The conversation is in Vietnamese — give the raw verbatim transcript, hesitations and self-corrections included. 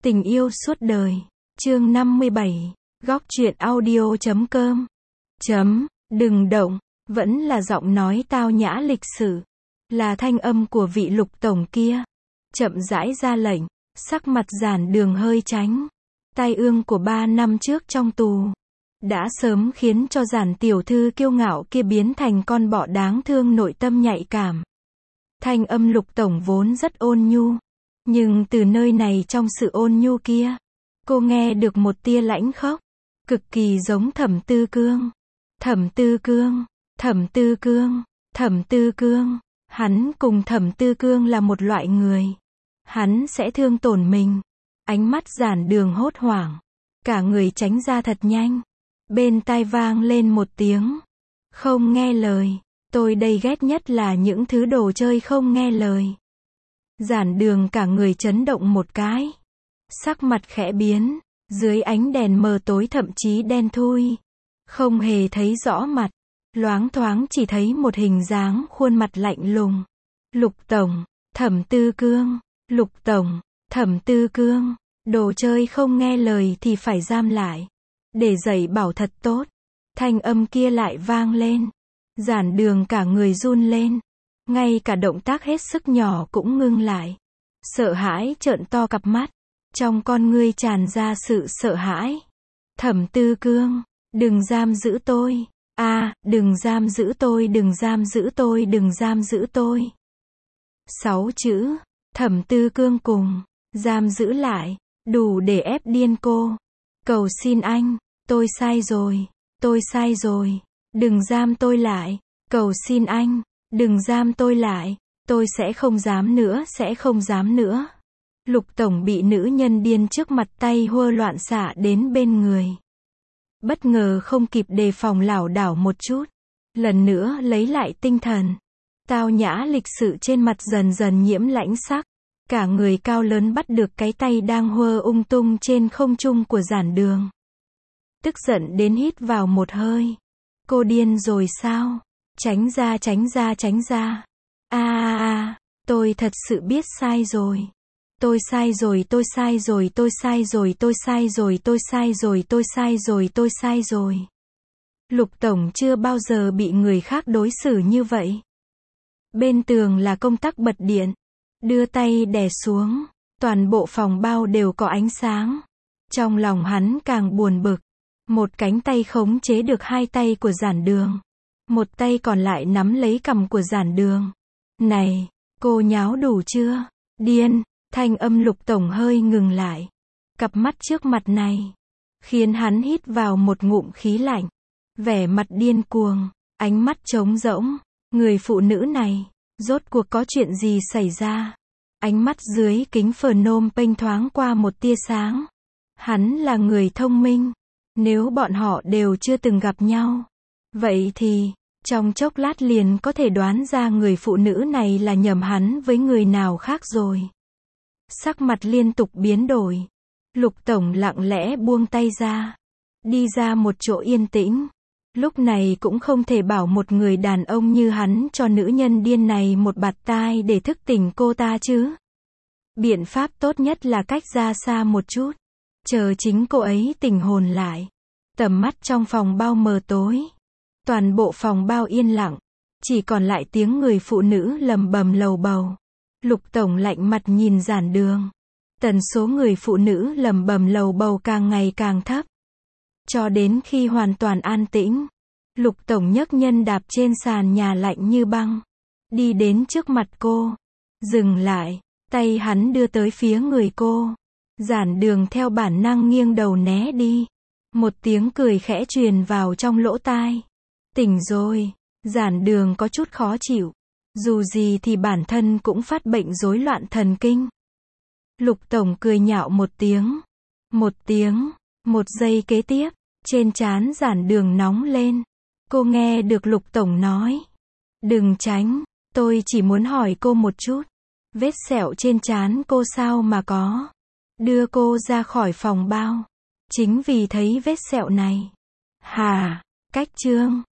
Tình yêu suốt đời. Chương năm mươi bảy. Góc truyện audio chấm com. Chấm, đừng động, vẫn là giọng nói tao nhã lịch sự. Là thanh âm của vị Lục tổng kia. Chậm rãi ra lệnh, sắc mặt Giản Đường hơi tránh. Tai ương của ba năm trước trong tù đã sớm khiến cho Giản tiểu thư kiêu ngạo kia biến thành con bọ đáng thương nội tâm nhạy cảm. Thanh âm Lục tổng vốn rất ôn nhu, nhưng từ nơi này trong sự ôn nhu kia, cô nghe được một tia lãnh khốc, cực kỳ giống Thẩm Tư Cương. Thẩm Tư Cương, Thẩm Tư Cương, Thẩm Tư Cương, hắn cùng Thẩm Tư Cương là một loại người. Hắn sẽ thương tổn mình. Ánh mắt Giản Đường hốt hoảng, cả người tránh ra thật nhanh. Bên tai vang lên một tiếng, không nghe lời. Tôi đây ghét nhất là những thứ đồ chơi không nghe lời. Giản Đường cả người chấn động một cái, sắc mặt khẽ biến, dưới ánh đèn mờ tối thậm chí đen thui, không hề thấy rõ mặt, loáng thoáng chỉ thấy một hình dáng khuôn mặt lạnh lùng. Lục tổng, Thẩm Tư Cương, Lục tổng, Thẩm Tư Cương, đồ chơi không nghe lời thì phải giam lại, để dạy bảo thật tốt. Thanh âm kia lại vang lên, Giản Đường cả người run lên, ngay cả động tác hết sức nhỏ cũng ngưng lại, sợ hãi trợn to cặp mắt, trong con ngươi tràn ra sự sợ hãi. Thẩm Tư Cương, đừng giam giữ tôi, a, à, đừng giam giữ tôi, đừng giam giữ tôi, đừng giam giữ tôi. Sáu chữ, Thẩm Tư Cương cùng, giam giữ lại, đủ để ép điên cô. Cầu xin anh, tôi sai rồi, tôi sai rồi, đừng giam tôi lại, cầu xin anh, đừng giam tôi lại, tôi sẽ không dám nữa, sẽ không dám nữa. Lục tổng bị nữ nhân điên trước mặt tay hua loạn xạ đến bên người. Bất ngờ không kịp đề phòng lảo đảo một chút, lần nữa lấy lại tinh thần. Tao nhã lịch sự trên mặt dần dần nhiễm lãnh sắc, cả người cao lớn bắt được cái tay đang hua ung tung trên không trung của Giản Đường. Tức giận đến hít vào một hơi. Cô điên rồi sao? Tránh ra, tránh ra, tránh ra. A a a, tôi thật sự biết sai rồi. Tôi sai rồi, tôi sai rồi, tôi sai rồi, tôi sai rồi, tôi sai rồi, tôi sai rồi, tôi sai rồi. Lục tổng chưa bao giờ bị người khác đối xử như vậy. Bên tường là công tắc bật điện, đưa tay đè xuống, toàn bộ phòng bao đều có ánh sáng. Trong lòng hắn càng buồn bực, một cánh tay khống chế được hai tay của Giản Đường, một tay còn lại nắm lấy cằm của Giản Đường. Này, cô nháo đủ chưa? Điên. Thanh âm Lục tổng hơi ngừng lại. Cặp mắt trước mặt này khiến hắn hít vào một ngụm khí lạnh. Vẻ mặt điên cuồng, ánh mắt trống rỗng. Người phụ nữ này, rốt cuộc có chuyện gì xảy ra? Ánh mắt dưới kính Phnom Penh thoáng qua một tia sáng. Hắn là người thông minh. Nếu bọn họ đều chưa từng gặp nhau, vậy thì trong chốc lát liền có thể đoán ra người phụ nữ này là nhầm hắn với người nào khác rồi. Sắc mặt liên tục biến đổi. Lục tổng lặng lẽ buông tay ra, đi ra một chỗ yên tĩnh. Lúc này cũng không thể bảo một người đàn ông như hắn cho nữ nhân điên này một bạt tai để thức tỉnh cô ta chứ. Biện pháp tốt nhất là cách ra xa một chút, chờ chính cô ấy tỉnh hồn lại. Tầm mắt trong phòng bao mờ tối, toàn bộ phòng bao yên lặng, chỉ còn lại tiếng người phụ nữ lầm bầm lầu bầu. Lục tổng lạnh mặt nhìn Giản Đường. Tần số người phụ nữ lầm bầm lầu bầu càng ngày càng thấp, cho đến khi hoàn toàn an tĩnh. Lục tổng nhấc nhân đạp trên sàn nhà lạnh như băng, đi đến trước mặt cô, dừng lại, tay hắn đưa tới phía người cô. Giản Đường theo bản năng nghiêng đầu né đi. Một tiếng cười khẽ truyền vào trong lỗ tai. Tỉnh rồi. Giản Đường có chút khó chịu. Dù gì thì bản thân cũng phát bệnh rối loạn thần kinh. Lục tổng cười nhạo một tiếng. Một tiếng. Một giây kế tiếp, trên trán Giản Đường nóng lên. Cô nghe được Lục tổng nói. Đừng tránh, tôi chỉ muốn hỏi cô một chút. Vết sẹo trên trán cô sao mà có? Đưa cô ra khỏi phòng bao chính vì thấy vết sẹo này. Hà, cách chương